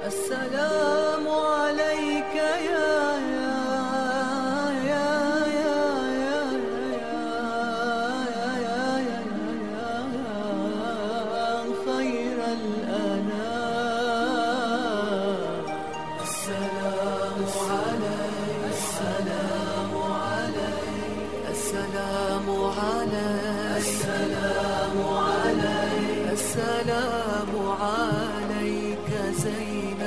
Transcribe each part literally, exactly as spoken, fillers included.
السلام عليك يا يا يا يا يا يا يا خير الأنام السلام عليك السلام عليك السلام عليك السلام عليك السلام عليك زين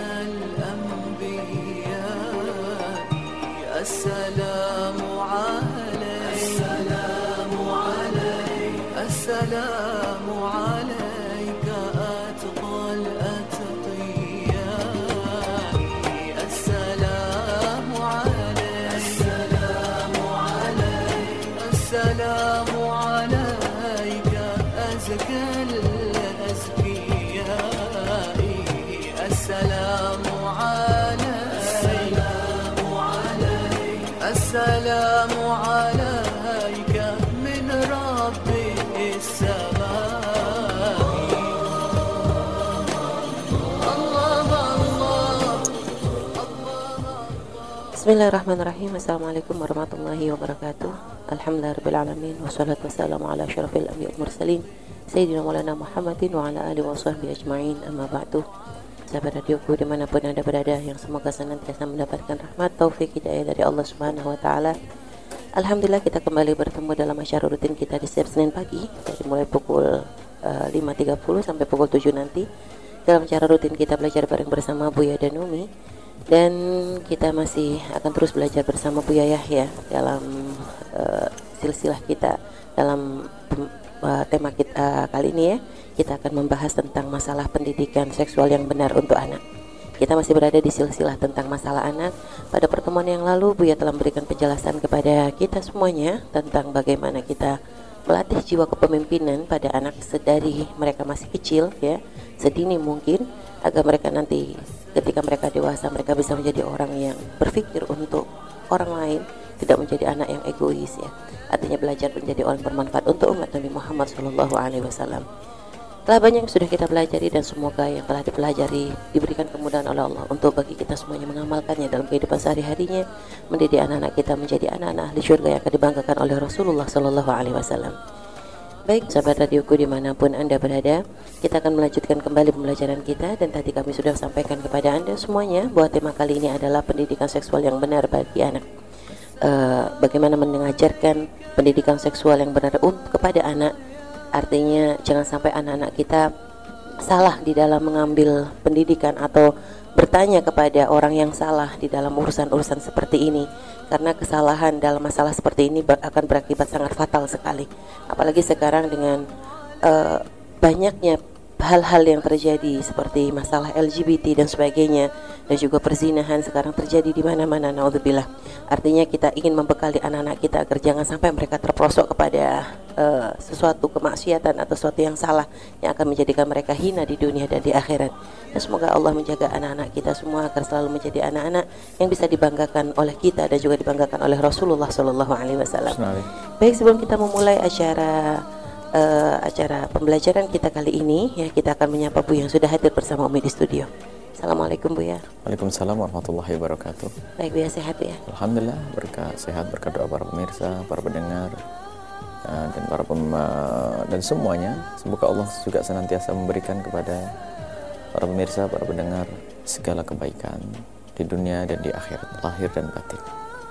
الأنبياء السلام عليك السلام عليك السلام عليك أتقى الأتقياء السلام عليك السلام عليك السلام عليك أزكى الأزكياء السلام عليك السلام عليك من رب السماء الله الله Bismillahirrahmanirrahim. Assalamualaikum warahmatullahi wabarakatuh. Alhamdulillahirabbil alamin wassalatu wassalamu ala asyrafil anbiya'i wal mursalin sayyidina maulana Muhammadin wa ala alihi washabbihi ajmain. Amma ba'du. Sahabat radioku dimanapun anda berada, yang semoga senantiasa mendapatkan rahmat, taufik, hidayah dari Allah Subhanahu wa taala. Alhamdulillah kita kembali bertemu dalam acara rutin kita di setiap Senin pagi dari mulai pukul uh, lima tiga puluh sampai pukul tujuh nanti. Dalam acara rutin kita belajar bareng bersama Buya dan Umi, dan kita masih akan terus belajar bersama Buya Yahya dalam uh, silsilah kita dalam uh, tema kita uh, kali ini ya. Kita akan membahas tentang masalah pendidikan seksual yang benar untuk anak. Kita masih berada di silsilah tentang masalah anak. Pada pertemuan yang lalu Buya telah memberikan penjelasan kepada kita semuanya tentang bagaimana kita melatih jiwa kepemimpinan pada anak sedari mereka masih kecil ya, sedini mungkin, agar mereka nanti ketika mereka dewasa mereka bisa menjadi orang yang berpikir untuk orang lain, tidak menjadi anak yang egois ya. Artinya belajar menjadi orang bermanfaat untuk umat Nabi Muhammad shallallahu alaihi wasallam. Telah banyak yang sudah kita pelajari, dan semoga yang telah dipelajari diberikan kemudahan oleh Allah untuk bagi kita semuanya mengamalkannya dalam kehidupan sehari-harinya, mendidik anak-anak kita menjadi anak-anak ahli syurga yang akan dibanggakan oleh Rasulullah shallallahu alaihi wasallam. Baik sahabat radioku dimanapun anda berada, kita akan melanjutkan kembali pembelajaran kita, dan tadi kami sudah sampaikan kepada anda semuanya bahwa tema kali ini adalah pendidikan seksual yang benar bagi anak. Uh, bagaimana mengajarkan pendidikan seksual yang benar untuk kepada anak. Artinya jangan sampai anak-anak kita salah di dalam mengambil pendidikan atau bertanya kepada orang yang salah di dalam urusan-urusan seperti ini, karena kesalahan dalam masalah seperti ini akan berakibat sangat fatal sekali. Apalagi sekarang dengan uh, banyaknya hal-hal yang terjadi seperti masalah L G B T dan sebagainya, dan juga perzinahan sekarang terjadi di mana-mana, naudzubillah. Artinya kita ingin membekali anak-anak kita agar jangan sampai mereka terperosok kepada uh, sesuatu kemaksiatan atau sesuatu yang salah yang akan menjadikan mereka hina di dunia dan di akhirat. Dan semoga Allah menjaga anak-anak kita semua agar selalu menjadi anak-anak yang bisa dibanggakan oleh kita dan juga dibanggakan oleh Rasulullah shallallahu alaihi wasallam. Baik, sebelum kita memulai acara Uh, acara pembelajaran kita kali ini ya, kita akan menyapa Bu yang sudah hadir bersama Umi di studio. Assalamualaikum Bu ya. Waalaikumsalam warahmatullahi wabarakatuh. Baik Bu ya, sehat Bu ya? Alhamdulillah, berkah sehat, berkat doa para pemirsa, para pendengar uh, dan para pem uh, dan semuanya. Semoga Allah juga senantiasa memberikan kepada para pemirsa, para pendengar segala kebaikan di dunia dan di akhirat, lahir dan batin.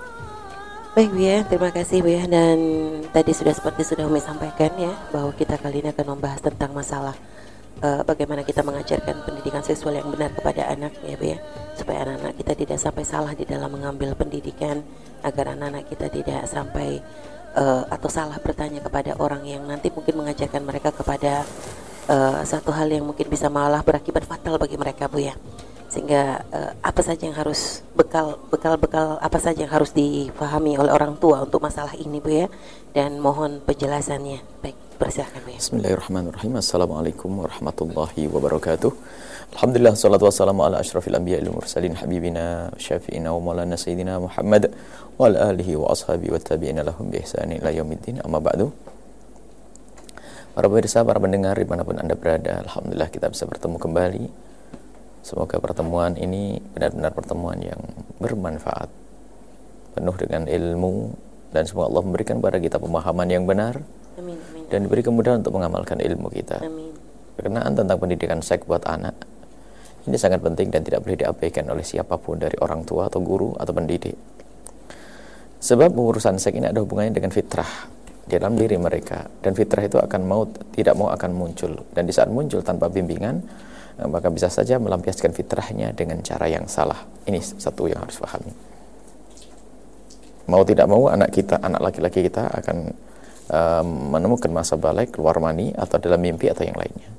Baik Bu ya, terima kasih Bu ya. Dan tadi sudah seperti sudah Umi sampaikan ya, bahwa kita kali ini akan membahas tentang masalah uh, bagaimana kita mengajarkan pendidikan seksual yang benar kepada anak ya Bu ya, supaya anak-anak kita tidak sampai salah di dalam mengambil pendidikan, agar anak-anak kita tidak sampai uh, atau salah bertanya kepada orang yang nanti mungkin mengajarkan mereka kepada uh, satu hal yang mungkin bisa malah berakibat fatal bagi mereka Bu ya. Sehingga uh, apa saja yang harus bekal bekal bekal apa saja yang harus difahami oleh orang tua untuk masalah ini Bu ya, dan mohon penjelasannya. Baik, persilakan Bu ya. Bismillahirrahmanirrahim. Assalamualaikum warahmatullahi wabarakatuh. Alhamdulillah, salatu wassalamu ala asyrafil anbiya'i wal mursalin habibina syafi'ina wa maulana sayyidina Muhammad wa ala alihi wa ashabihi wa tabi'ina lahum bi ihsanin ila yaumiddin. Amma ba'du. Para pemirsa, para pendengar dimanapun anda berada, alhamdulillah kita bisa bertemu kembali Semoga pertemuan ini benar-benar pertemuan yang bermanfaat, penuh dengan ilmu, dan semoga Allah memberikan kepada kita pemahaman yang benar. Amin, amin. Dan diberi kemudahan untuk mengamalkan ilmu kita. Amin. Berkenaan tentang pendidikan seks buat anak, ini sangat penting dan tidak boleh diabaikan oleh siapapun dari orang tua atau guru atau pendidik. Sebab urusan seks ini ada hubungannya dengan fitrah di dalam diri mereka, dan fitrah itu akan mau tidak mau akan muncul, dan di saat muncul tanpa bimbingan, maka bisa saja melampiaskan fitrahnya dengan cara yang salah. Ini satu yang harus pahami. Mau tidak mau anak kita, anak laki-laki kita akan um, menemukan masa balik, keluar mani, atau dalam mimpi atau yang lainnya.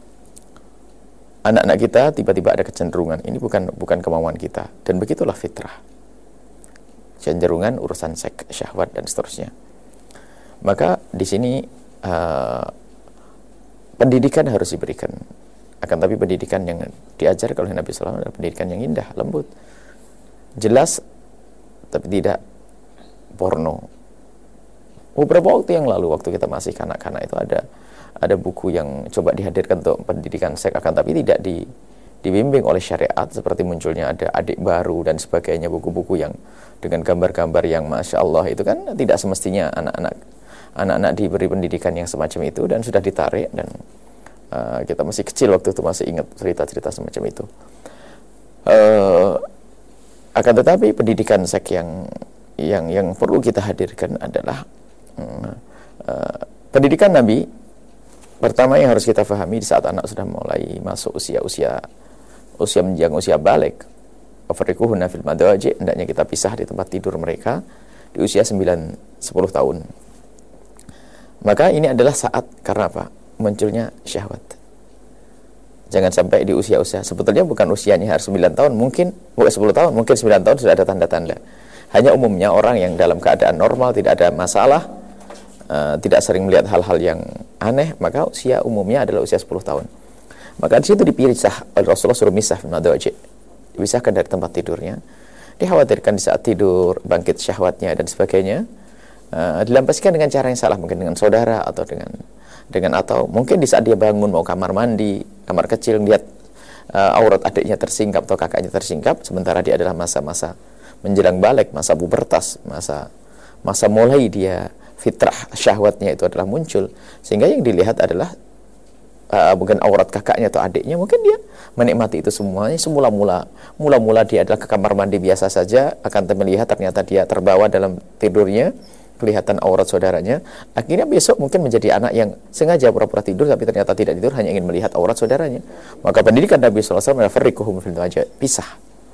Anak-anak kita tiba-tiba ada kecenderungan. Ini bukan bukan kemauan kita, dan begitulah fitrah. Kecenderungan urusan seks, syahwat, dan seterusnya. Maka di sini uh, pendidikan harus diberikan. Akan tapi pendidikan yang diajarkan oleh Nabi Sallallahu Alaihi Wasallam adalah pendidikan yang indah, lembut, jelas, tapi tidak porno. Beberapa waktu yang lalu, waktu kita masih kanak-kanak, itu ada ada buku yang coba dihadirkan untuk pendidikan seks, akan tapi tidak di, dibimbing oleh syariat, seperti munculnya ada adik baru dan sebagainya, buku-buku yang dengan gambar-gambar yang masya Allah, itu kan tidak semestinya anak-anak anak-anak diberi pendidikan yang semacam itu, dan sudah ditarik. Dan Uh, kita masih kecil waktu itu, masih ingat cerita-cerita semacam itu. Uh, akan tetapi pendidikan seks yang yang yang perlu kita hadirkan adalah uh, uh, pendidikan Nabi. Pertama yang harus kita pahami, di saat anak sudah mulai masuk usia-usia usia menjelang usia balik, afarikuhunna fil madaji, hendaknya kita pisah di tempat tidur mereka di usia sembilan sepuluh tahun. Maka ini adalah saat, karena apa? Munculnya syahwat. Jangan sampai di usia-usia, sebetulnya bukan usianya harus sembilan tahun, mungkin bukan sepuluh tahun, mungkin sembilan tahun sudah ada tanda-tanda. Hanya umumnya orang yang dalam keadaan normal, tidak ada masalah, uh, tidak sering melihat hal-hal yang aneh, maka usia umumnya adalah usia sepuluh tahun. Maka di situ dipisah, Rasulullah suruh misah madaji, dipisahkan dari tempat tidurnya. Dikhawatirkan di saat tidur bangkit syahwatnya dan sebagainya, uh, dilampiaskan dengan cara yang salah, mungkin dengan saudara atau dengan dengan atau mungkin di saat dia bangun mau kamar mandi, kamar kecil, lihat uh, aurat adiknya tersingkap atau kakaknya tersingkap, sementara dia adalah masa-masa menjelang balik, masa pubertas, masa masa mulai dia fitrah syahwatnya itu adalah muncul, sehingga yang dilihat adalah uh, bukan aurat kakaknya atau adiknya, mungkin dia menikmati itu semuanya. Semula-mula mula-mula dia adalah ke kamar mandi biasa saja, akan melihat ternyata dia terbawa dalam tidurnya, kelihatan aurat saudaranya. Akhirnya besok mungkin menjadi anak yang sengaja pura-pura tidur, tapi ternyata tidak tidur, hanya ingin melihat aurat saudaranya. Maka pendidikan Nabi Sallallahu Alaihi Wasallam adalah farriquhum fil madaji, pisah,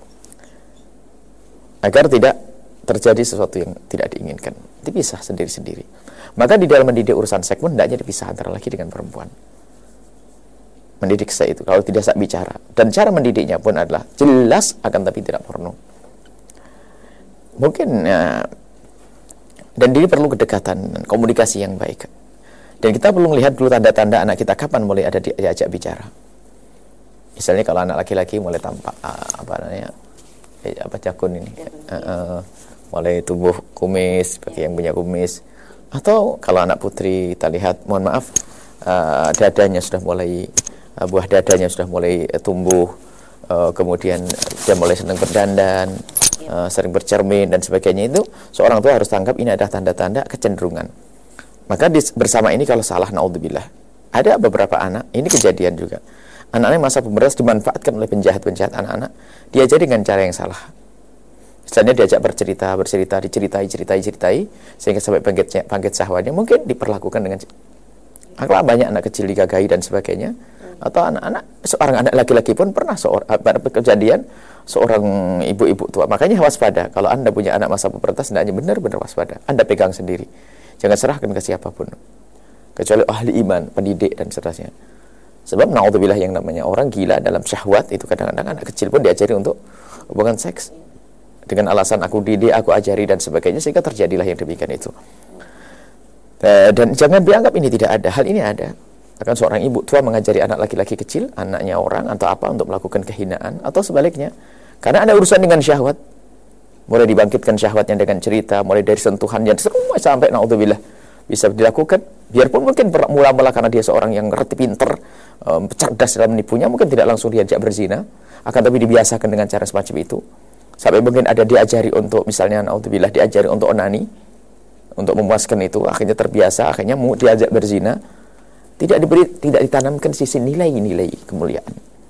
agar tidak terjadi sesuatu yang tidak diinginkan, dipisah sendiri-sendiri. Maka di dalam mendidik urusan seks pun hendaknya dipisah antara laki dengan perempuan. Mendidik seks itu kalau tidak sak bicara, dan cara mendidiknya pun adalah jelas akan tapi tidak porno. Mungkin ya, dan ini perlu kedekatan dan komunikasi yang baik. Dan kita perlu melihat dulu tanda-tanda anak kita kapan mulai ada diajak bicara. Misalnya kalau anak laki-laki mulai tampak uh, apa namanya, eh, apa jakun ini, uh, uh, mulai tumbuh kumis bagi yang punya kumis. Atau kalau anak putri kita lihat, mohon maaf, uh, dadanya sudah mulai uh, buah dadanya sudah mulai uh, tumbuh, uh, kemudian dia mulai senang berdandan, Uh, sering bercermin dan sebagainya. Itu seorang tua harus tangkap ini adalah tanda-tanda kecenderungan. Maka di, bersama ini kalau salah, naudzubillah, ada beberapa anak, ini kejadian juga, anak-anak masa pubertas dimanfaatkan oleh penjahat-penjahat anak-anak, diajari dengan cara yang salah. Misalnya diajak bercerita, bercerita, diceritai, ceritai, ceritai, sehingga sampai bangkit, bangkit syahwatnya, mungkin diperlakukan dengan akhlak. Banyak anak kecil digagahi dan sebagainya. Atau anak-anak, seorang anak laki-laki pun pernah seorang kejadian seorang ibu-ibu tua. Makanya waspada, kalau Anda punya anak masa pubertas, hendaknya benar-benar waspada. Anda pegang sendiri, jangan serahkan ke siapapun, kecuali ahli iman, pendidik dan seterusnya. Sebab naudzubillah, yang namanya orang gila dalam syahwat itu kadang-kadang anak kecil pun diajari untuk hubungan seks dengan alasan aku didik, aku ajari dan sebagainya, sehingga terjadilah yang demikian itu. Dan jangan dianggap ini tidak ada, hal ini ada. Akan seorang ibu tua mengajari anak laki-laki kecil, anaknya orang atau apa, untuk melakukan kehinaan atau sebaliknya, karena ada urusan dengan syahwat. Mulai dibangkitkan syahwatnya dengan cerita, mulai dari sentuhannya semua sampai naudzubillah bisa dilakukan. Biarpun mungkin mula-mula karena dia seorang yang ngerti, pinter, um, cerdas dalam menipunya, mungkin tidak langsung diajak berzina, akan tapi dibiasakan dengan cara semacam itu. Sampai mungkin ada diajari untuk misalnya naudzubillah diajari untuk onani, untuk memuaskan itu, akhirnya terbiasa, akhirnya mau diajak berzina, tidak diberi, tidak ditanamkan sisi nilai-nilai kemuliaan.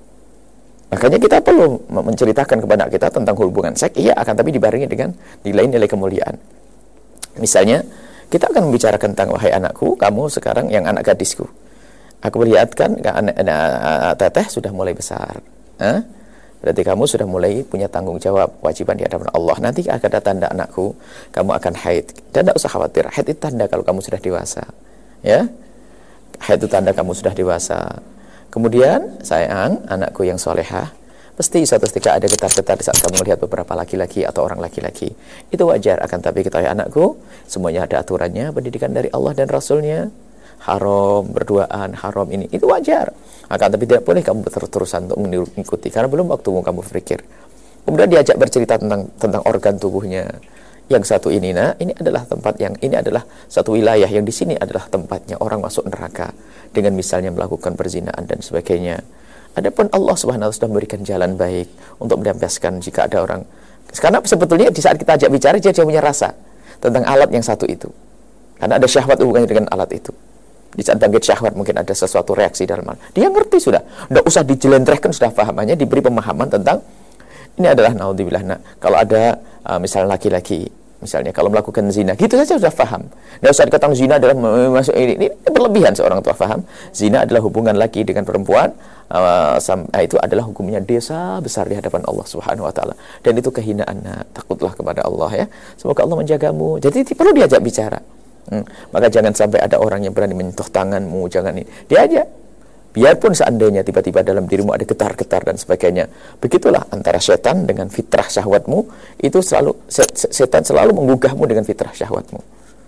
Makanya kita perlu menceritakan kepada kita tentang hubungan seks, iya, akan tapi dibarengi dengan nilai-nilai kemuliaan. Misalnya, kita akan membicarakan tentang, wahai anakku, kamu sekarang yang anak gadisku, aku perlihatkan anak, anak teteh sudah mulai besar. Hah? Berarti kamu sudah mulai punya tanggung jawab, kewajiban di hadapan Allah. Nanti akan ada tanda anakku, kamu akan haid. Dan tidak usah khawatir, haid itu tanda kalau kamu sudah dewasa. Ya, haid itu tanda kamu sudah dewasa. Kemudian, sayang, anakku yang solehah, pasti suatu ketika ada getar-getar saat kamu melihat beberapa laki-laki atau orang laki-laki. Itu wajar, akan tapi ketahui anakku, semuanya ada aturannya, pendidikan dari Allah dan Rasulnya. Haram, berduaan, haram ini, itu wajar. Akan tapi tidak boleh kamu terus-terusan untuk mengikuti, karena belum waktumu kamu berpikir. Kemudian diajak bercerita tentang tentang organ tubuhnya. Yang satu ini, nah, ini adalah tempat yang, ini adalah satu wilayah yang di sini adalah tempatnya orang masuk neraka dengan misalnya melakukan perzinaan dan sebagainya. Adapun Allah Subhanahu wa taala sudah memberikan jalan baik untuk mendampaskan jika ada orang. Karena sebetulnya di saat kita ajak bicara dia, dia punya rasa tentang alat yang satu itu. Karena ada syahwat hubungannya dengan alat itu. Di saat bangkit syahwat mungkin ada sesuatu reaksi dalam hal. Dia ngerti sudah. Tidak usah dijelentrehkan, sudah pahamannya, diberi pemahaman tentang ini adalah naudzubillah. Nah, kalau ada uh, misalnya laki-laki, misalnya kalau melakukan zina, gitu saja sudah paham. Tidak usah dikatakan zina adalah masuk ini, ini berlebihan seorang tua paham. Zina adalah hubungan laki dengan perempuan, uh, sam, uh, itu adalah hukumnya dosa besar di hadapan Allah Subhanahu wa taala. Dan itu kehinaan. Nah, takutlah kepada Allah ya. Semoga Allah menjagamu. Jadi perlu diajak bicara. Hmm. Maka jangan sampai ada orang yang berani menyentuh tanganmu, jangan ini. Diajak. Biarpun seandainya tiba-tiba dalam dirimu ada getar-getar dan sebagainya. Begitulah antara setan dengan fitrah syahwatmu, itu selalu setan selalu menggugahmu dengan fitrah syahwatmu.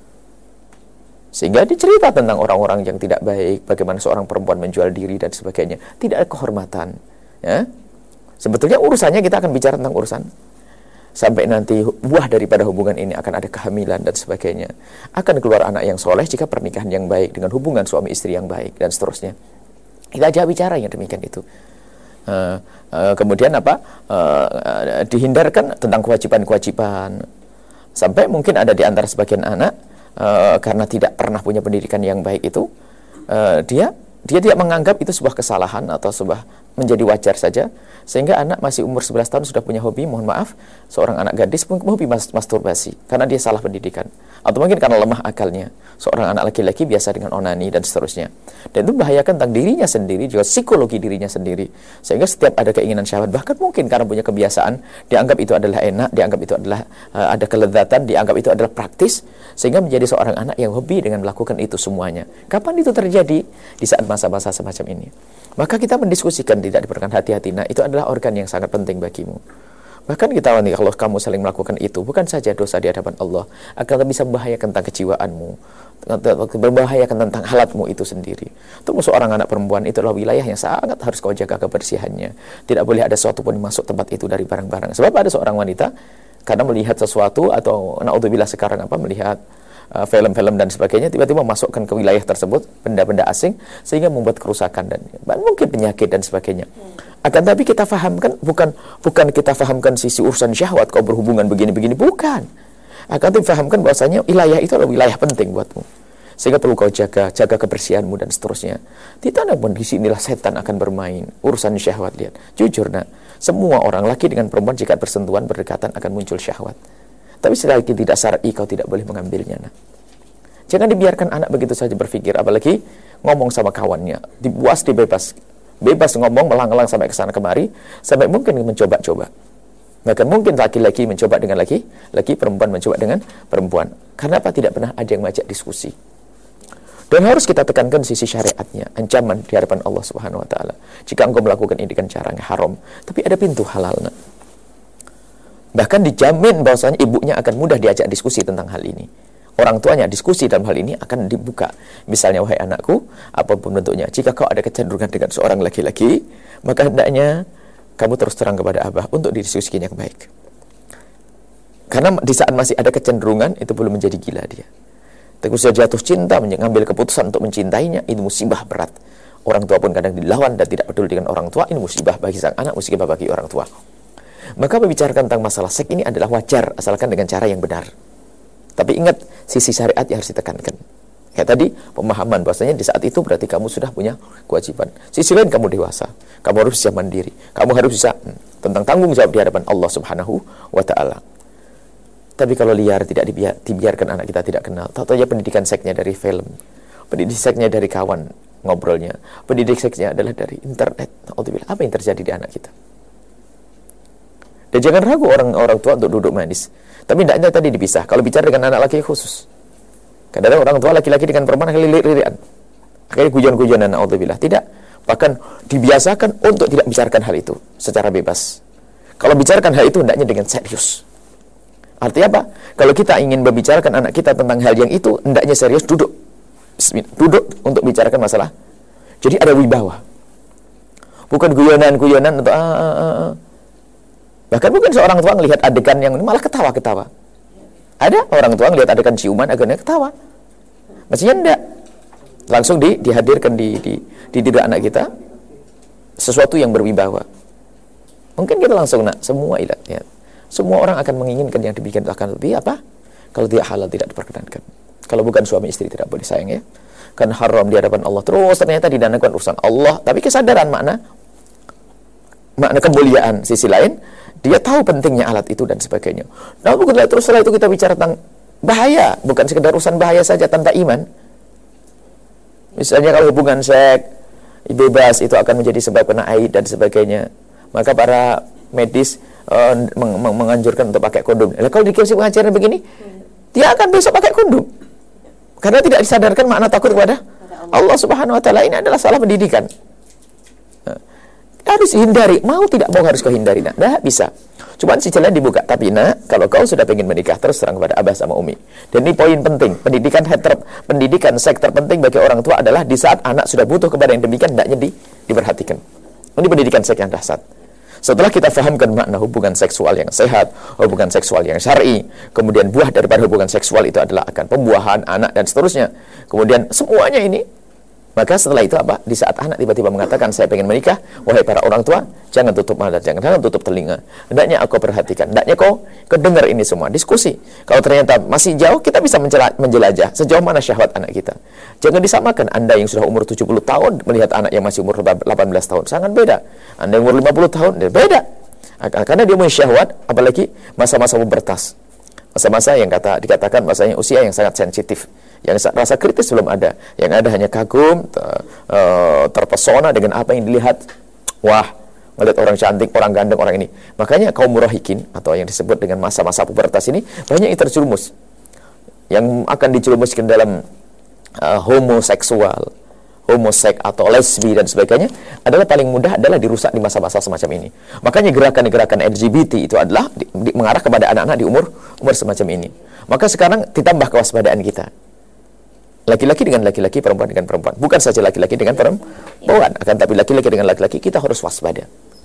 Sehingga dicerita tentang orang-orang yang tidak baik, bagaimana seorang perempuan menjual diri dan sebagainya. Tidak ada kehormatan, ya. Sebetulnya urusannya kita akan bicara tentang urusan sampai nanti buah daripada hubungan ini akan ada kehamilan dan sebagainya. Akan keluar anak yang soleh jika pernikahan yang baik dengan hubungan suami istri yang baik dan seterusnya. Kita ajak bicara yang demikian itu. Uh, uh, kemudian apa? Uh, uh, dihindarkan tentang kewajiban-kewajiban. Sampai mungkin ada di antara sebagian anak uh, karena tidak pernah punya pendidikan yang baik itu, uh, dia dia tidak menganggap itu sebuah kesalahan atau sebuah menjadi wajar saja, sehingga anak masih umur sebelas tahun sudah punya hobi, mohon maaf, seorang anak gadis pun hobi mas masturbasi karena dia salah pendidikan, atau mungkin karena lemah akalnya. Seorang anak laki-laki biasa dengan onani dan seterusnya, dan itu membahayakan tentang dirinya sendiri, juga psikologi dirinya sendiri, sehingga setiap ada keinginan syahwat, bahkan mungkin karena punya kebiasaan, dianggap itu adalah enak, dianggap itu adalah uh, ada kelezatan, dianggap itu adalah praktis, sehingga menjadi seorang anak yang hobi dengan melakukan itu semuanya. Kapan itu terjadi? Di saat masa-masa semacam ini. Maka kita mendiskusikan, tidak diperlukan hati-hati. Nah, itu adalah organ yang sangat penting bagimu. Bahkan kita wanita, kalau kamu saling melakukan itu, bukan saja dosa di hadapan Allah, akan bisa membahayakan tentang kejiwaanmu, membahayakan tentang halatmu itu sendiri. Untuk seorang anak perempuan, itu adalah wilayah yang sangat harus kau jaga kebersihannya. Tidak boleh ada sesuatu pun masuk tempat itu dari barang-barang. Sebab ada seorang wanita, karena melihat sesuatu, atau naudzubillah sekarang apa, melihat film-film uh, dan sebagainya, tiba-tiba masukkan ke wilayah tersebut benda-benda asing, sehingga membuat kerusakan dan mungkin penyakit dan sebagainya. Akan tapi kita fahamkan, bukan bukan kita fahamkan sisi urusan syahwat, kau berhubungan begini-begini, bukan. Akan tapi fahamkan bahwasanya wilayah itu adalah wilayah penting buatmu, sehingga perlu kau jaga, jaga kebersihanmu dan seterusnya. Tidak ada pun di sinilah setan akan bermain urusan syahwat. Lihat, jujur nak, semua orang laki dengan perempuan jika bersentuhan berdekatan akan muncul syahwat. Tapi selagi tidak syar'i, kau tidak boleh mengambilnya. Nah, jangan dibiarkan anak begitu saja berpikir, apalagi ngomong sama kawannya, dibuas, dibebas, bebas ngomong, melang-lang sampai ke sana kemari, sampai mungkin mencoba-coba. Bahkan mungkin laki-laki mencoba dengan laki, laki perempuan mencoba dengan perempuan. Karena apa? Tidak pernah ada yang mengajak diskusi. Dan harus kita tekankan sisi syariatnya, ancaman di hadapan Allah Subhanahu wa taala. Jika engkau melakukan ini dengan cara yang haram, tapi ada pintu halal. Nah, bahkan dijamin bahwasanya ibunya akan mudah diajak diskusi tentang hal ini. Orang tuanya diskusi dalam hal ini akan dibuka. Misalnya, wahai anakku, apapun bentuknya, jika kau ada kecenderungan dengan seorang laki-laki, maka hendaknya kamu terus terang kepada abah untuk didiskusikan yang baik. Karena di saat masih ada kecenderungan, itu belum menjadi gila dia. Tapi sudah jatuh cinta, mengambil keputusan untuk mencintainya, itu musibah berat. Orang tua pun kadang dilawan dan tidak peduli dengan orang tua. Ini musibah bagi sang anak, musibah bagi orang tua. Maka membicarakan tentang masalah seks ini adalah wajar, asalkan dengan cara yang benar. Tapi ingat, sisi syariat yang harus ditekankan. Kayak tadi, pemahaman bahwasanya di saat itu berarti kamu sudah punya kewajiban. Sisi lain kamu dewasa, kamu harus bisa mandiri, kamu harus bisa hmm, tentang tanggung jawab di hadapan Allah Subhanahu wa Ta'ala. Tapi kalau liar, tidak dibiar, dibiarkan anak kita tidak kenal. Tahu aja pendidikan seksnya dari film, pendidikan seksnya dari kawan ngobrolnya, pendidikan seksnya adalah dari internet. Alhamdulillah, apa yang terjadi di anak kita? Dan jangan ragu orang-orang tua untuk duduk manis. Tapi tidaknya tadi dipisah. Kalau bicara dengan anak laki khusus, kadang-kadang orang tua laki-laki dengan perempuan akan lirik-lirikan, akhirnya guyon-guyonan. Alhamdulillah, tidak. Bahkan dibiasakan untuk tidak bicarakan hal itu secara bebas. Kalau bicarakan hal itu hendaknya dengan serius. Artinya apa? Kalau kita ingin membicarakan anak kita tentang hal yang itu, hendaknya serius, duduk. Duduk untuk bicarakan masalah. Jadi ada wibawa. Bukan guyonan-guyonan atau ah, ah, ah. Bahkan mungkin seorang tua melihat adegan yang malah ketawa-ketawa. Ada orang tua melihat adegan ciuman, adegannya ketawa. Mestinya enggak. Langsung di, dihadirkan di, di, di diri anak kita sesuatu yang berwibawa. Mungkin kita langsung nak semua ilat. Ya. Semua orang akan menginginkan yang demikian, akan lebih apa? Kalau tidak halal tidak diperkenankan. Kalau bukan suami istri tidak boleh, sayang ya. Kan haram di hadapan Allah. Terus ternyata didanakan urusan Allah. Tapi kesadaran makna makna kemuliaan sisi lain, dia tahu pentingnya alat itu dan sebagainya. Nah, bukan terus setelah itu kita bicara tentang bahaya, bukan sekedar urusan bahaya saja tanpa iman. Misalnya kalau hubungan seks bebas itu akan menjadi sebab kena haid dan sebagainya, maka para medis uh, meng meng menganjurkan untuk pakai kondom. Nah, kalau dikasih pengajaran begini, dia akan besok pakai kondom. Karena tidak disadarkan makna takut kepada Allah Subhanahu wa Ta'ala. Ini adalah salah pendidikan. Nah, harus hindari, mau tidak mau harus kau hindari. Nah, dah bisa. Cuman si jalan dibuka. Tapi nak, kalau kau sudah pengen menikah, terus terang kepada abah sama umi. Dan ini poin penting. Pendidikan heter, pendidikan seks terpenting bagi orang tua adalah di saat anak sudah butuh kepada yang demikian, hendaknya di, diperhatikan. Ini pendidikan seks yang dahsyat. Setelah kita fahamkan makna hubungan seksual yang sehat, hubungan seksual yang syar'i, kemudian buah daripada hubungan seksual itu adalah akan pembuahan anak dan seterusnya. Kemudian semuanya ini, maka setelah itu apa? Di saat anak tiba-tiba mengatakan saya pengen menikah, wahai para orang tua, jangan tutup mata, jangan, jangan tutup telinga. Hendaknya aku perhatikan, hendaknya kau kedengar ini semua, diskusi. Kalau ternyata masih jauh, kita bisa menjelajah sejauh mana syahwat anak kita. Jangan disamakan Anda yang sudah umur tujuh puluh tahun melihat anak yang masih umur delapan belas tahun, sangat beda. Anda yang umur lima puluh tahun, beda. Karena dia punya syahwat, apalagi masa-masa pubertas. Masa-masa yang kata dikatakan masanya usia yang sangat sensitif, yang rasa kritis belum ada, yang ada hanya kagum, ter, uh, terpesona dengan apa yang dilihat. Wah, melihat orang cantik, orang ganteng, orang ini. Makanya kaum murahikin atau yang disebut dengan masa-masa pubertas ini banyak yang terjerumus, yang akan dijerumuskan dalam uh, homoseksual, homoseks atau lesbi dan sebagainya, adalah paling mudah adalah dirusak di masa-masa semacam ini. Makanya gerakan-gerakan L G B T itu adalah di, di, mengarah kepada anak-anak di umur umur semacam ini. Maka sekarang ditambah kewaspadaan kita. Laki-laki dengan laki-laki, perempuan dengan perempuan. Bukan saja laki-laki dengan perempuan, akan tapi laki-laki dengan laki-laki kita harus waspada.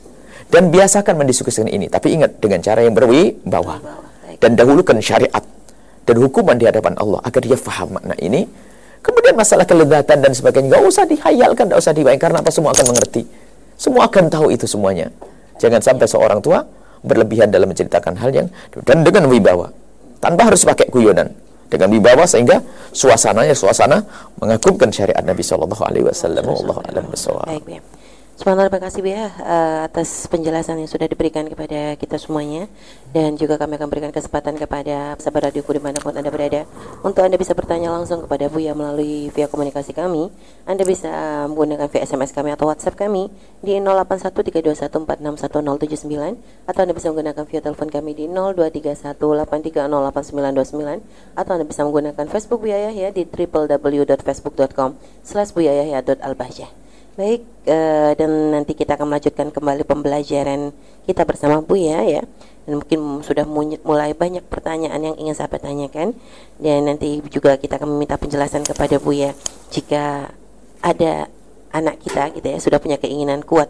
Dan biasakan mendiskusikan ini, tapi ingat dengan cara yang berwibawa. Dan dahulukan syariat dan hukuman di hadapan Allah agar dia faham makna ini. Kemudian masalah kelezatan dan sebagainya, nggak usah dihayalkan, nggak usah dibayangkan, karena apa, semua akan mengerti. Semua akan tahu itu semuanya. Jangan sampai seorang tua berlebihan dalam menceritakan hal yang, dan dengan wibawa, tanpa harus pakai guyonan, dengan wibawa sehingga suasananya suasana mengagumkan syariat Nabi Shallallahu Alaihi Wasallam. Wallahu a'lam bishawab. Baik, Bia. Subhanallah, terima kasih Bia uh, atas penjelasan yang sudah diberikan kepada kita semuanya, dan juga kami akan berikan kesempatan kepada sahabat radioku dimanapun Anda berada untuk Anda bisa bertanya langsung kepada Buya melalui via komunikasi kami. Anda bisa menggunakan via S M S kami atau WhatsApp kami di nol delapan satu tiga dua satu empat enam satu nol tujuh sembilan, atau Anda bisa menggunakan via telepon kami di nol dua tiga satu delapan tiga nol delapan sembilan dua sembilan, atau Anda bisa menggunakan Facebook Buya Yahya di w w w dot facebook dot com slash buya yahya dot al bahjah. Baik, uh, dan nanti kita akan melanjutkan kembali pembelajaran kita bersama Buya ya. Dan mungkin sudah mulai banyak pertanyaan yang ingin saya tanyakan, dan nanti juga kita akan meminta penjelasan kepada Buya jika ada anak kita gitu ya sudah punya keinginan kuat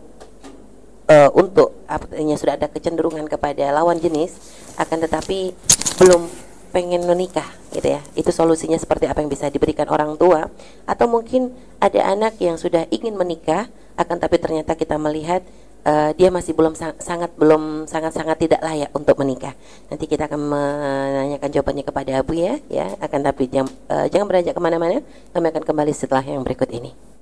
uh, untuk artinya sudah ada kecenderungan kepada lawan jenis, akan tetapi belum pengen menikah gitu ya, itu solusinya seperti apa yang bisa diberikan orang tua, atau mungkin ada anak yang sudah ingin menikah akan tapi ternyata kita melihat uh, dia masih belum sang, sangat belum sangat-sangat tidak layak untuk menikah. Nanti kita akan menanyakan jawabannya kepada Abu ya, ya. Akan tapi jam, uh, jangan beranjak kemana-mana. Kami akan kembali setelah yang berikut ini.